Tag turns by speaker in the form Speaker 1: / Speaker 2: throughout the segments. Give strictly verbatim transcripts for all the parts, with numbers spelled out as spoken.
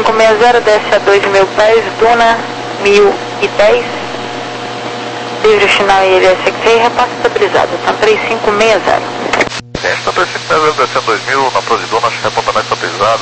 Speaker 1: cinco seis zero, desce a dois mil pés, Duna mil e dez. Livre final I L S X I, repasse estabilizado, então três cinco seis zero.
Speaker 2: Está três cinco seis zero, descendo dois mil, na pose de Duna, repontamento estabilizado.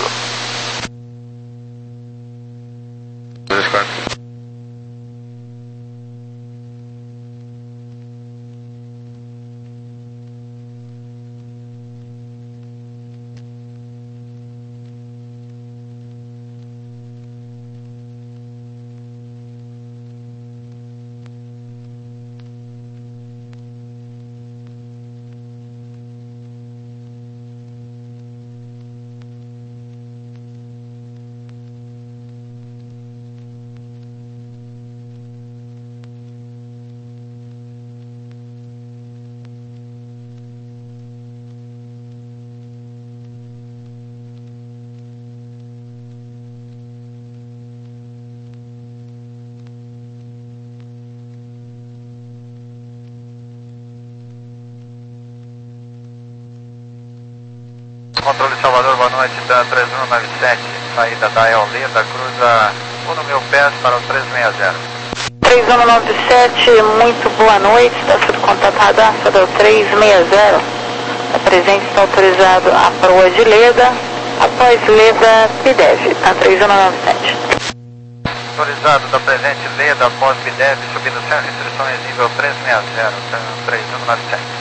Speaker 2: Controle Salvador, boa noite, da três um nove sete, saída da Eolida, cruza um mil pés para o três seis zero.
Speaker 1: três um nove sete, muito boa noite, está sendo contatado a Sadal três seis zero. A presente está autorizado a proa de Leda, após Leda, Pidev, está três um nove sete.
Speaker 2: Autorizado da presente Leda, após Pidev, subindo sem restrições, nível três seis zero, três um nove sete.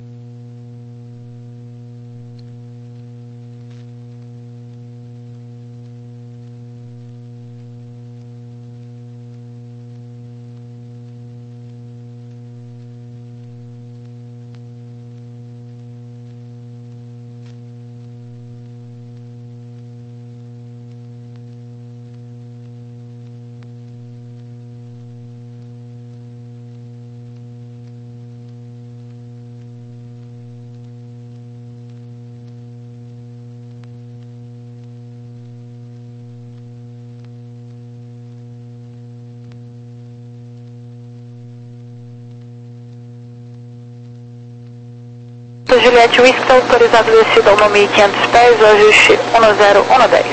Speaker 1: Juliette Whisky está autorizado descida a mil e quinhentos pés, o ajuste um zero um dez.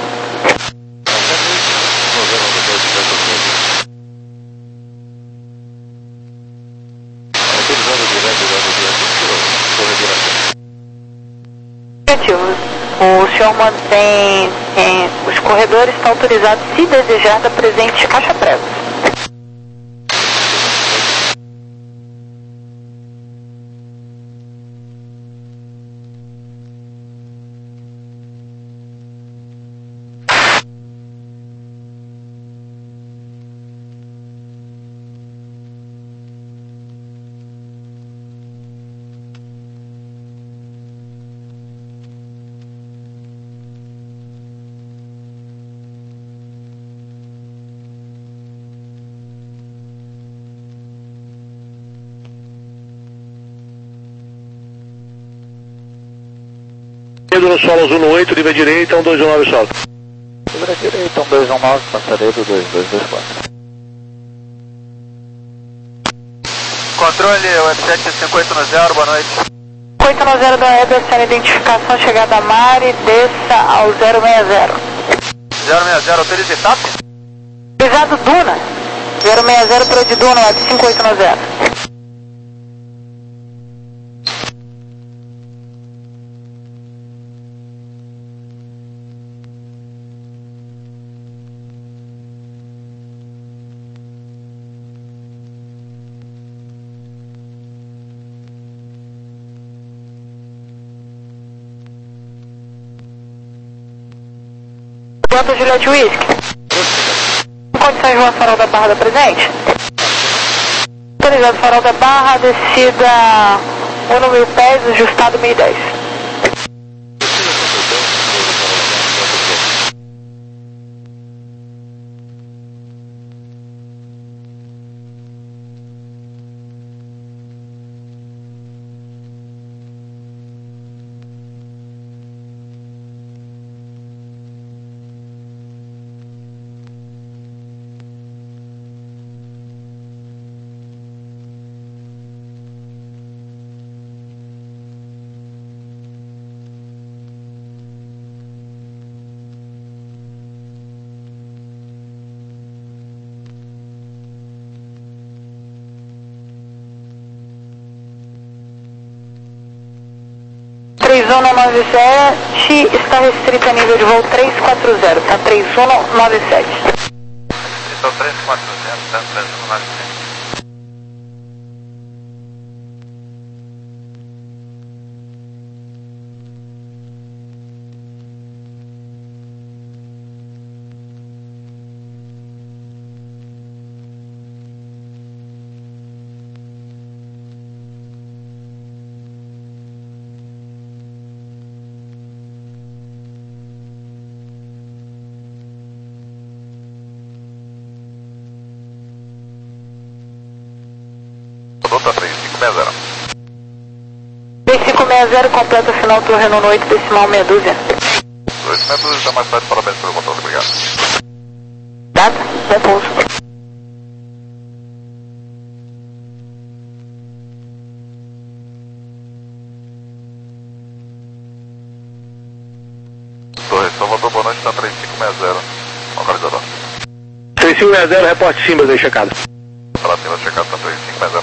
Speaker 1: Negativo. O senhor mantém em, os corredores, está autorizado, se desejar, da presente caixa prego.
Speaker 3: No solo um oito, nível direita, um dois um nove solo.
Speaker 2: Nível direita, um dois um nove, passaredo dois dois dois quatro. Controle, o F sete cinco oito zero, boa noite.
Speaker 1: cinco oito zero da Web, sendo identificação, chegada a Mari, desça ao zero seis zero.
Speaker 2: zero seis zero, autoriza E T A P?
Speaker 1: Autorizado Duna, zero seis zero para de Duna, Web cinco oito zero. Quanto Juliette Whisky? Condições de uma farol da Barra da presente? Autorizado farol da Barra, descida um mil pés, ajustado mil e dez. três um nove sete está restrito a nível de voo três quatro zero, tá? três um nove sete.
Speaker 2: Restrito três quatro zero, tá? três um nove sete.
Speaker 4: Nota três cinco seis zero.
Speaker 1: três cinco seis zero, completa final Torre no oito, decimal meia dúzia.
Speaker 4: dois metros, já mais tarde, parabéns pelo controle, obrigado.
Speaker 1: Data, bom pouso.
Speaker 4: Torre Salvador, boa noite, está três cinco seis zero, localizador.
Speaker 3: três cinco seis zero, reporte Simbas aí, checado.
Speaker 4: Para cima, checado, está três cinco seis zero.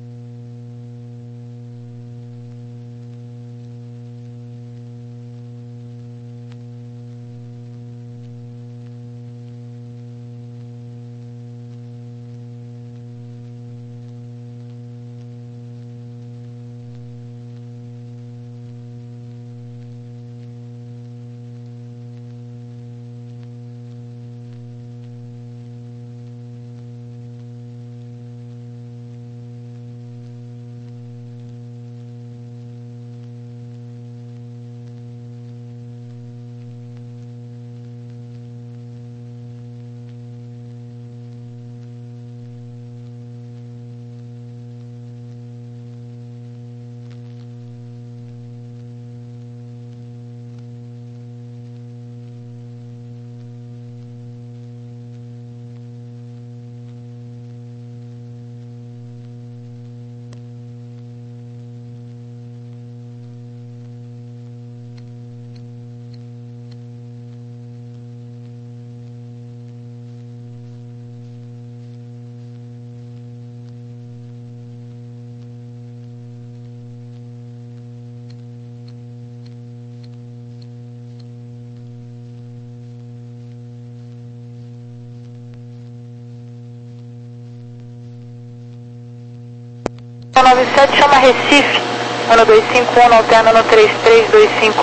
Speaker 1: nove sete chama Recife, ano dois cinco um, alterna no três três dois cinco.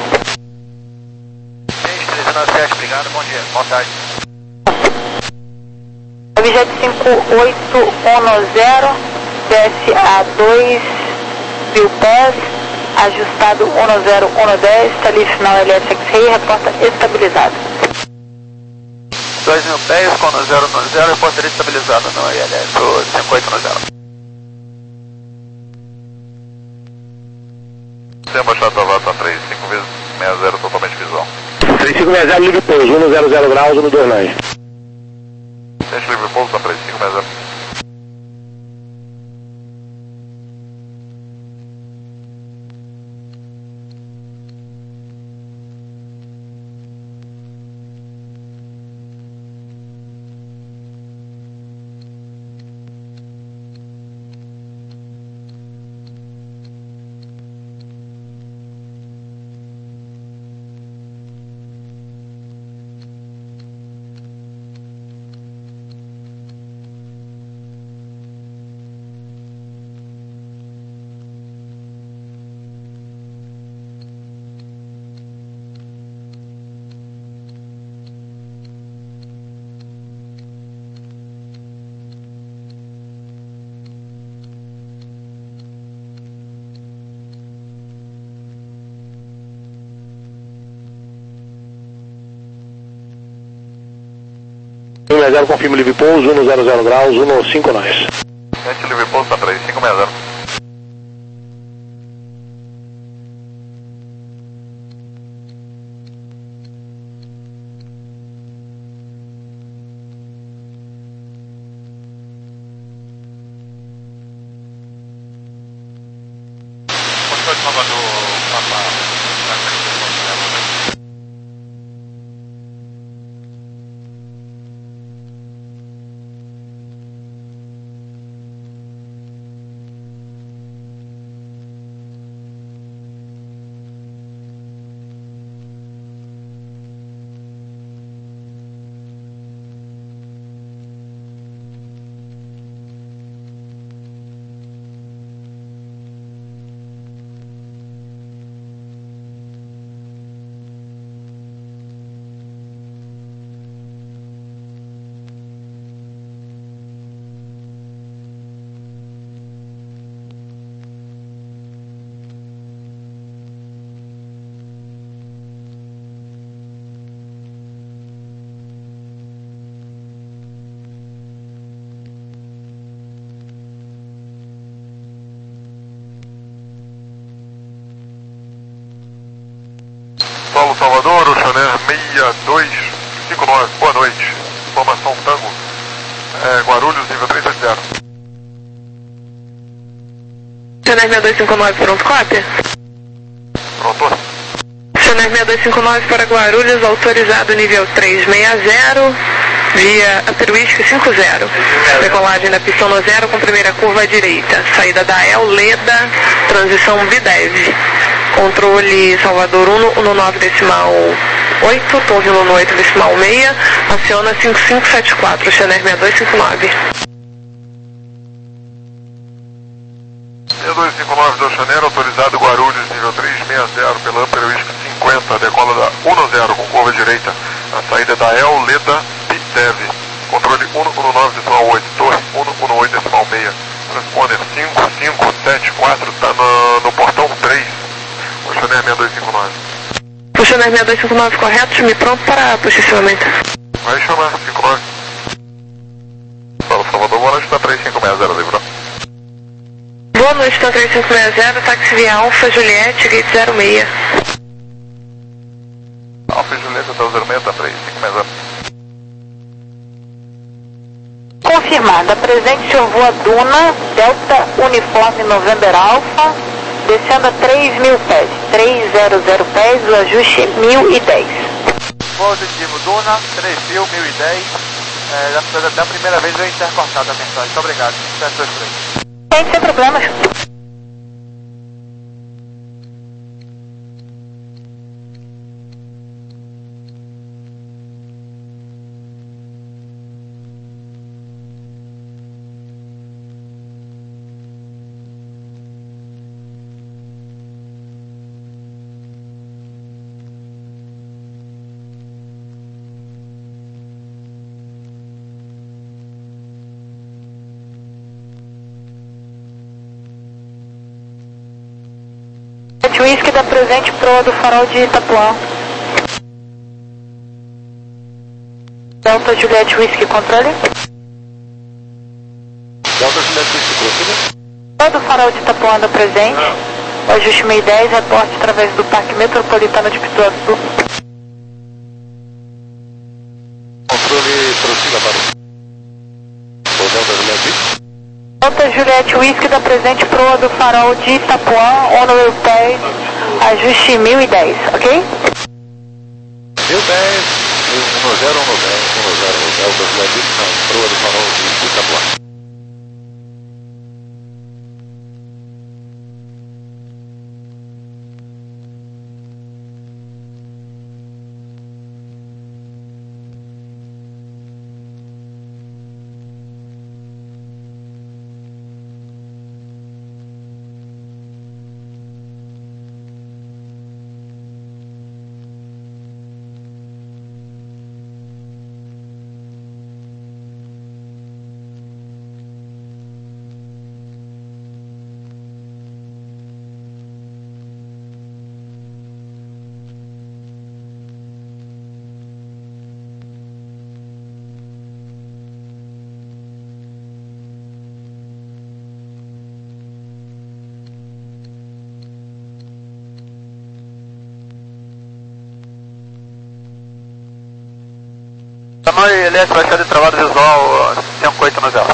Speaker 2: três três nove sete, obrigado, bom dia, boa tarde.
Speaker 1: Objeto cinco oito um zero, desce a dois mil pés, ajustado um zero um dez, está ali final L S X-Ray, reporta estabilizado.
Speaker 2: dois mil pés com zero um zero, reportaria estabilizado no I L S cinco oito um zero.
Speaker 4: Sem abaixado da rota três cinco seis zero, totalmente visual.
Speaker 3: três cinco seis zero, livre pouso, um zero zero graus, no dois nove.
Speaker 4: Deixa livre pouso da três cinco seis zero.
Speaker 3: um zero zero, confirma livre pouso, um zero zero graus, um cinco nós.
Speaker 4: Gente, livre pouso da três cinco seis zero.
Speaker 2: Postou de Salvador, Papa.
Speaker 4: seis dois cinco nove, boa noite. Informação Tango. É, Guarulhos, nível três oito zero.
Speaker 5: Cionar seis dois cinco nove, pronto, cópia?
Speaker 4: Pronto.
Speaker 5: Cionar seis dois cinco nove para Guarulhos, autorizado nível três seis zero, via Asterisco cinco zero. Decolagem da pista no zero com primeira curva à direita. Saída da El Leda, transição Videv. Controle Salvador um no nove decimal oito, Torre no oito decimal seis, aciona cinco cinco sete quatro, Cionar seis dois cinco nove.
Speaker 4: seis dois cinco nove do Chaneiro, autorizado Guarulhos, nível três seis zero, pela Ampere Whisky cinquenta, decola da um zero com curva direita, a saída da El Leda Videv, controle um no nove decimal oito, Torre um no oito decimal seis, transponder cinco cinco sete quatro, está no, no portão três, o Chaneiro seis dois cinco nove.
Speaker 5: O Chaneiro seis dois cinco nove correto, time pronto para posicionamento.
Speaker 4: Vai chamar, cinco nove. Fala, Salvador, boa noite, está três cinco seis zero, livrou.
Speaker 5: Boa noite, tá três cinco seis zero, táxi via Alfa Juliette, gate zero seis.
Speaker 4: Alfa Juliette, hotel zero seis, tá três cinco seis zero.
Speaker 1: Confirmada, presente senhor voa Duna, Delta Uniforme November Alpha, descendo a três mil pés, trezentos pés, o ajuste mil e dez.
Speaker 2: Positivo, Duna, três mil, mil e dez, é, da, da primeira vez eu intercortado a mensagem, muito obrigado, sete dois três.
Speaker 1: Sem, sem problemas. Whisky da presente proa do farol de Itapuã. Delta Juliette Whisky, controle.
Speaker 3: Delta Juliette Whisky, prossiga.
Speaker 1: Proa do farol de Itapuã da presente. O ajuste seis dez, reporte através do Parque Metropolitano de Pituaçu.
Speaker 3: Controle, prossiga para o Delta Juliette Whisky.
Speaker 1: Delta Juliette Whisky da presente proa do farol de Itapuã, Honolulu dez, ajuste mil e dez, ok?
Speaker 3: mil e dez, um zero, um zero, um zero, Delta Juliette Whisky, não, proa do farol de Itapuã.
Speaker 2: Tamanho elétrico, baixada de travado visual cinco oito zero.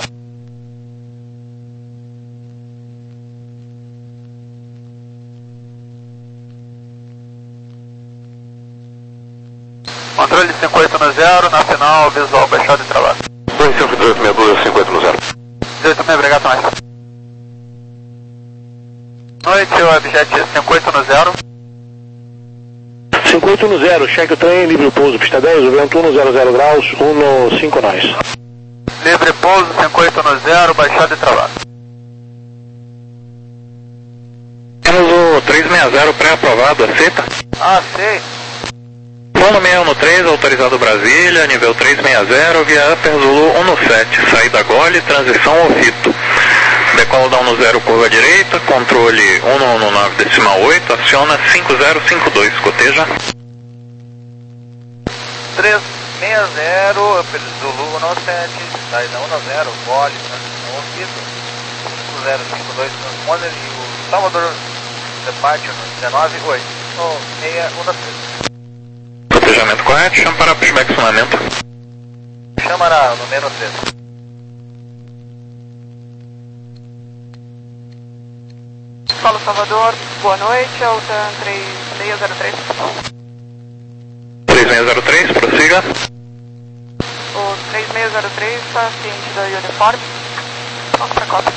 Speaker 2: Controle cinco oito zero, na final, visual baixado de travado.
Speaker 3: dois cinco dois seis dois cinco oito zero.
Speaker 2: dezoito seis, obrigado, mais. Noite, o objeto cinco oito zero.
Speaker 3: cinco oito zero, cheque o trem, livre pouso, pista dez, o vento um zero zero graus, um cinco nós.
Speaker 2: Livre pouso, cinco oito zero, baixado e travado.
Speaker 6: Temos o três seis zero pré-aprovado, aceita?
Speaker 2: Ah, sei.
Speaker 6: Plano seis um três, autorizado Brasília, nível três seis zero, via Upper Zulu um sete, saída Gole, transição Ovito. Decola da um zero, curva direita, controle um nove decimal oito, aciona cinco zero cinco dois, coteja.
Speaker 2: três seis zero, Upper Zulu um sete, saída um zero, Gole, transição Ovito. cinco zero cinco dois, transponder e o Salvador Departure no dezenove oito, seis um seis.
Speaker 6: Coteja. Fechamento correto, chama para pushback sonamento.
Speaker 2: Chama na, no menos três.
Speaker 5: Solo Salvador, boa noite, Alta três seis zero três.
Speaker 6: três seis zero três, prossiga.
Speaker 5: O três seis zero três está ciente da uniforme. Vamos para a Copa.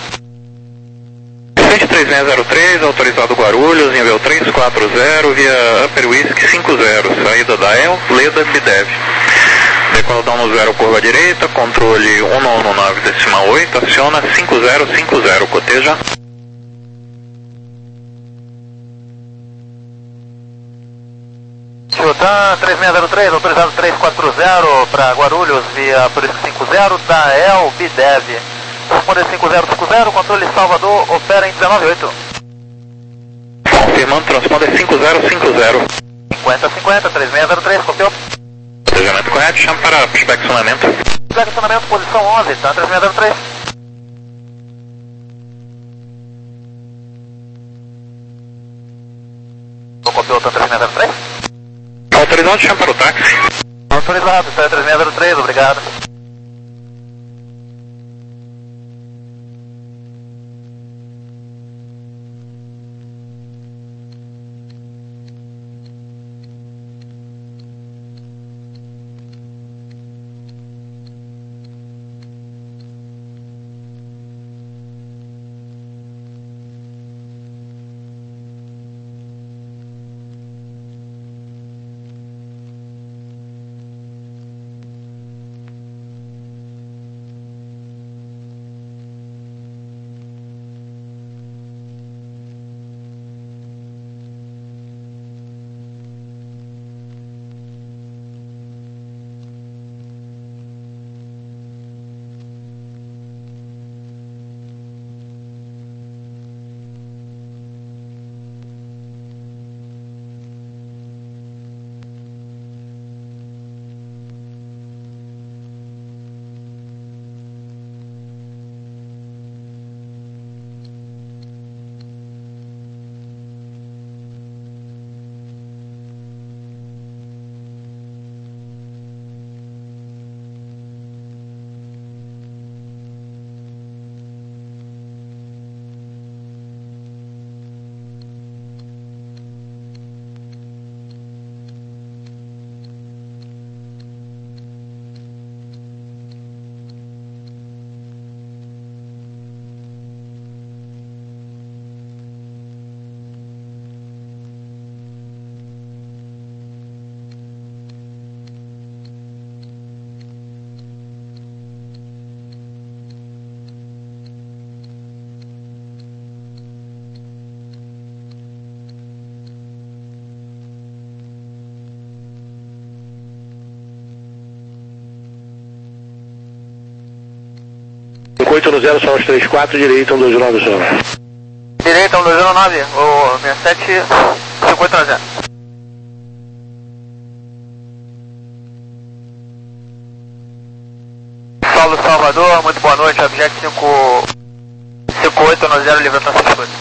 Speaker 6: três seis zero três, autorizado Guarulhos, nível três quatro zero, via Upper Whisky cinco zero, saída da E L, Leda, Bidev. Decola down no zero, curva direita, controle um um nove decimal oito, aciona cinco zero cinco zero, coteja.
Speaker 2: Chotan três seis zero três, autorizado três quatro zero para Guarulhos, via Upper Whisky cinco zero, da E L, Bidev. Responder cinco zero cinco zero, controle Salvador, opera em dezenove oito.
Speaker 6: Confirmando, transponder cinco zero cinco zero.
Speaker 2: cinquenta cinquenta, três seis zero três, copiou.
Speaker 6: Fechamento correto, chama para pushback sonamento.
Speaker 2: Pushback sonamento, posição onze, tá, três seis zero três. Não copiou, tá, três seis zero três?
Speaker 6: Autorizado, chama para o táxi.
Speaker 2: Autorizado, tá, três seis zero três, obrigado.
Speaker 7: cinco oito no zero, são os três quatro, direita um dois nove, zona.
Speaker 2: Direita um dois nove, o sessenta e sete, cinco oito no zero. Saulo Salvador, muito boa noite, objeto cinco oito no zero, levantação cinco oito.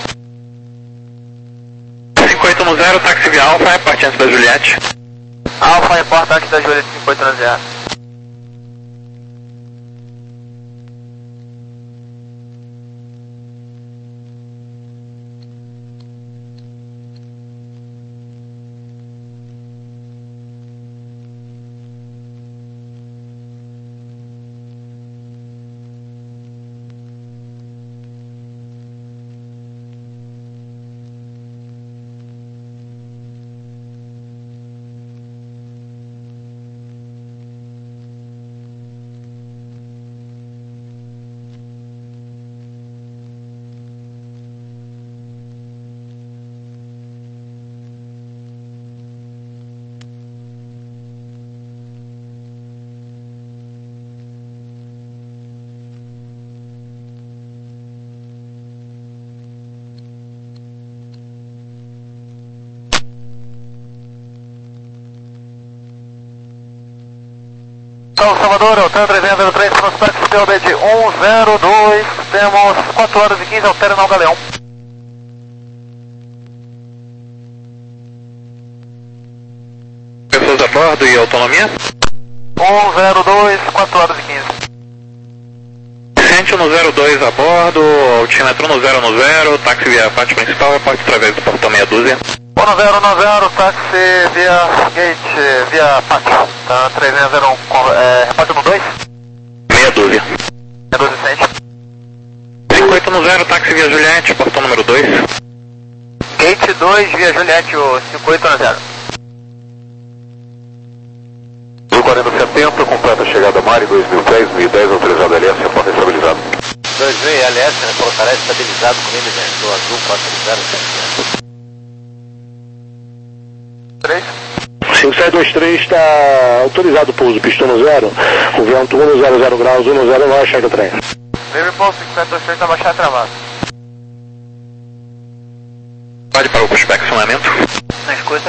Speaker 6: cinco oito no zero, táxi via Alfa, reparte antes da Juliette.
Speaker 2: Alfa, reporta antes da Juliette cinco oito no zero. São Salvador, Altan três zero três, transporte P O B de um zero dois, temos quatro horas e quinze ao terminal Galeão.
Speaker 6: Pessoas a bordo, bordo e autonomia?
Speaker 2: um zero dois, quatro horas e quinze.
Speaker 6: Vicente no zero dois a bordo, altímetro no zero no zero, táxi via pátio principal, reporte através do portão meia dúzia.
Speaker 2: um zero um zero, táxi via gate, via pátio. Tá, três seis zero um, é, reporte no dois?
Speaker 6: Meia dúzia.
Speaker 2: Meia dúzia, Vicente.
Speaker 6: cinco oito no zero, táxi via Juliette, portão número dois.
Speaker 2: Gate dois, via Juliette, o cinco oito no zero.
Speaker 3: mil e quarenta setenta, completa chegada Mari, dois mil e dez, mil e dez, autorizado L S, repórter estabilizado.
Speaker 2: dois mil L S, reportará estabilizado com ele dentro, azul quatro zero sete. três.
Speaker 7: cinco sete dois três está autorizado o pouso, pistão no zero, o vento um zero zero graus, um zero nove, checa o trem.
Speaker 2: Livre pouso, cinco sete dois três, está baixado travado.
Speaker 6: Pode para o pushback, acionamento.
Speaker 2: Na escuta.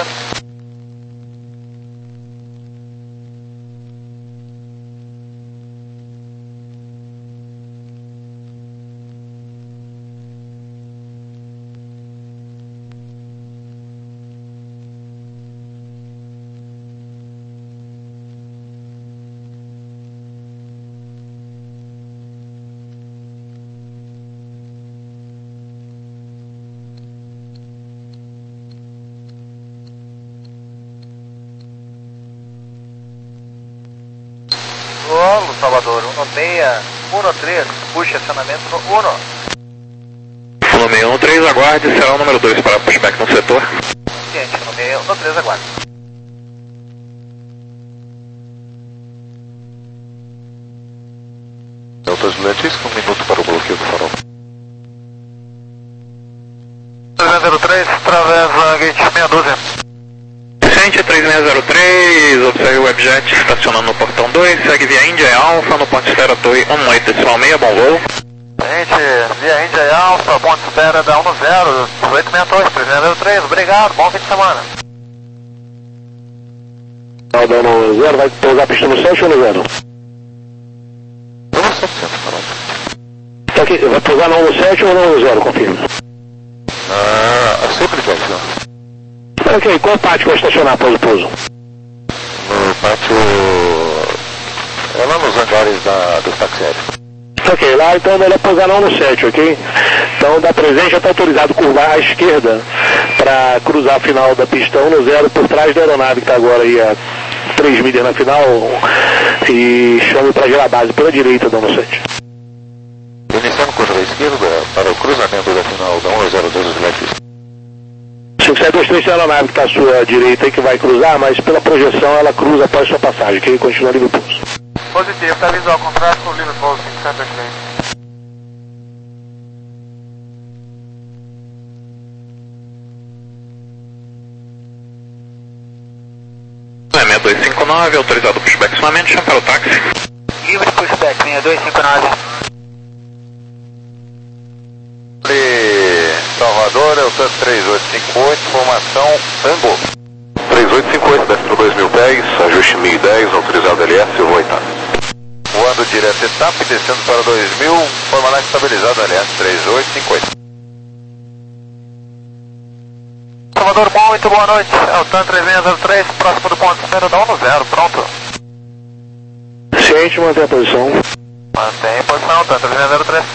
Speaker 2: Solo, Salvador, um seis um três, puxa acionamento no um.
Speaker 6: No meio um três, aguarde, será o número dois para pushback no setor.
Speaker 2: Ciente, no meio um três, aguarde.
Speaker 3: Delta Juliette, um minuto para o bloqueio do farol.
Speaker 2: três zero três, travessa gate meia dúzia.
Speaker 6: Vicente três seis zero três, observe o webjet estacionando no portão dois, segue via Índia e Alfa, no ponto espera Torre um oito decimal seis, bom voo.
Speaker 2: Gente, via Índia e Alfa, ponto espera da um zero, oito seis dois, três zero três, obrigado, bom fim de semana.
Speaker 7: Tá dando zero, vai pousar pistão no sete ou no zero?
Speaker 3: Vamos setecentos, farol.
Speaker 7: Tá aqui, vai pousar no sete ou no zero, confirma.
Speaker 3: Ah, sempre dez, ó.
Speaker 7: Ok, qual pátio vai estacionar após o pouso?
Speaker 3: No pátio... é lá nos hangares da, dos táxis aéreos.
Speaker 7: Ok, lá então é melhor pousar não no sete, ok? Então da presente já está autorizado curvar à esquerda para cruzar a final da pista um no zero por trás da aeronave que está agora aí a três milhas na final e chame para gerar base pela direita da um sete.
Speaker 3: Iniciando curva à esquerda para o cruzamento da final da um zero dois Juliette.
Speaker 7: cinco sete dois três tem a aeronave que está à sua direita aí que vai cruzar, mas pela projeção ela cruza após sua passagem, que continua livre pulso.
Speaker 2: Positivo, está visual contrário com o livre pouso cinco sete dois três.
Speaker 6: É seis dois cinco nove, autorizado o pushback acionamento, chama para o táxi.
Speaker 2: Livre pushback, seis dois cinco nove.
Speaker 3: Salvador, é o TAN três oito cinco oito, formação Tango. três oito cinco oito, destino dois mil e dez, ajuste mil e dez, autorizado L S, eu vou oitavo. Voando direto etapa e descendo para dois mil, forma estabilizado L S três oito cinco oito.
Speaker 2: Salvador, muito boa noite, é o TAN três seis zero três, próximo do ponto espera da um zero, pronto.
Speaker 7: Ciente, mantém a posição.
Speaker 2: Mantém posição, TAN três seis zero três.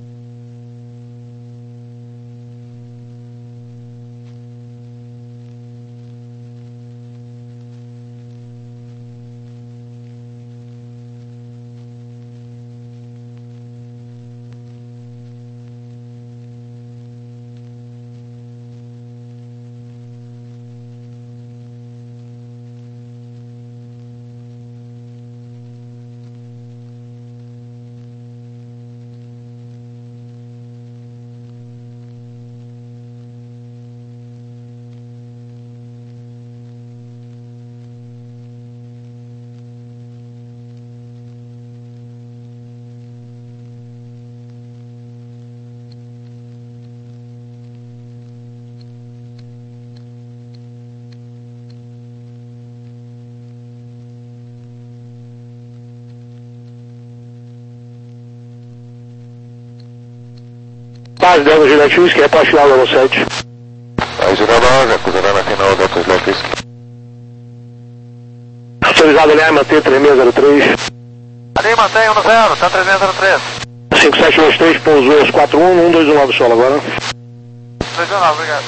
Speaker 7: Base Delta Juliette Whisky, reposte final da um sete.
Speaker 3: Aí, Girão nove, acusará na final Delta Juliette Whisky.
Speaker 7: Autorizado aliás, manter três seis zero três.
Speaker 2: Ali mantém um zero, tá três seis zero três.
Speaker 7: cinco sete dois três, pousou quatro um, um dois um nove solo agora.
Speaker 2: dois um nove, obrigado.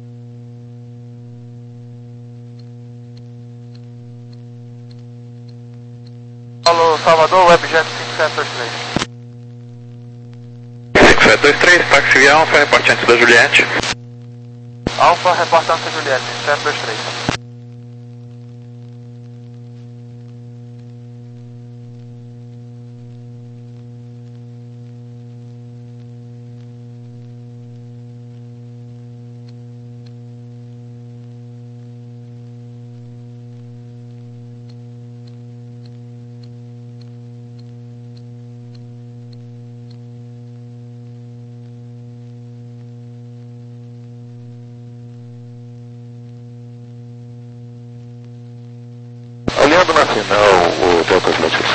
Speaker 2: Paulo Salvador, Webjet cinco sete dois três.
Speaker 6: cinco sete dois três, táxi via Alfa, reporte antes da Juliette.
Speaker 2: Alfa, reportando a Juliette, cinco sete dois três.
Speaker 3: Olhando na final, o Delta Atlético.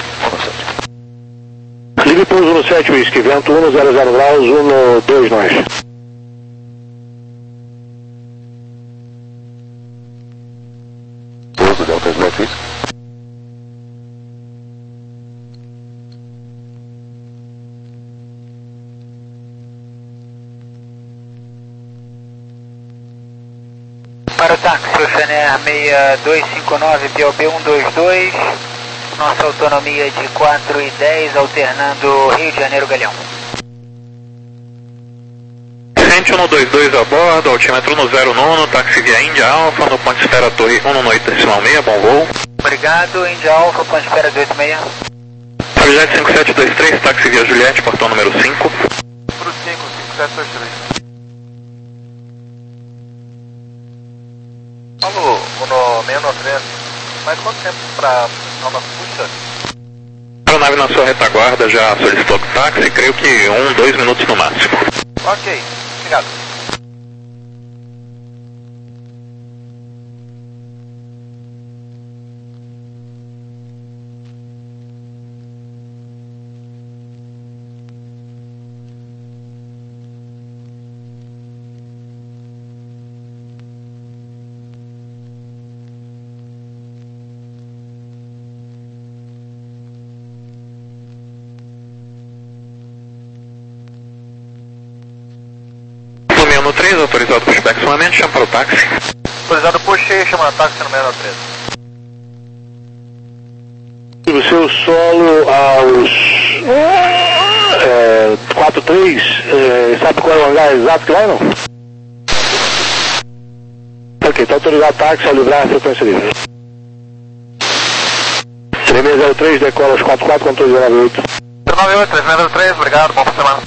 Speaker 7: Ligue pouso no sete, whisky, vento um zero zero graus, um dois nós.
Speaker 3: Pouso Delta Atlético.
Speaker 8: Para o táxi Oceanair seis dois cinco nove, P O B um dois dois, nossa autonomia de quatro e dez, alternando Rio de Janeiro Galeão.
Speaker 6: Cente um dois dois a bordo, altímetro no zero nono, táxi via Índia Alfa, no ponto de espera Torre um no oito decimal seis, bom voo.
Speaker 8: Obrigado, Índia Alfa, ponto de espera dois oito seis.
Speaker 6: Juliette cinco sete dois três, táxi via Juliette, portão número cinco.
Speaker 2: Pro cinco, cinco sete dois três. Alô, no seis nove três, mais quanto tempo para final da puxa?
Speaker 6: A nave na sua retaguarda já solicitou o táxi, creio que um, dois minutos no máximo.
Speaker 2: Ok, obrigado.
Speaker 6: No três, autorizado por inspecionamento, chama para o táxi.
Speaker 2: Autorizado por cheio, chama táxi no seis nove três.
Speaker 7: O seu solo aos é, quatro três, é, sabe qual é o hangar exato que vai não? Ok, está autorizado táxi a livrar a frequência livre. três seis zero três, decola aos quatro quatro, controle zero nove oito.
Speaker 2: zero nove oito, três seis zero três, obrigado, bom fim de semana.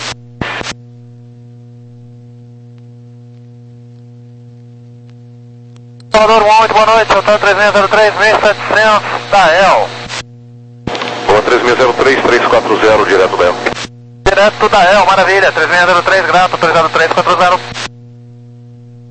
Speaker 2: Salvador, um oito, boa noite, hotel três seis zero três, seis setecentos da E L.
Speaker 3: Boa, três seis zero três, três quatro zero, direto da E L.
Speaker 2: Direto da E L, maravilha, três seis zero três, grato, autorizado três quatro zero.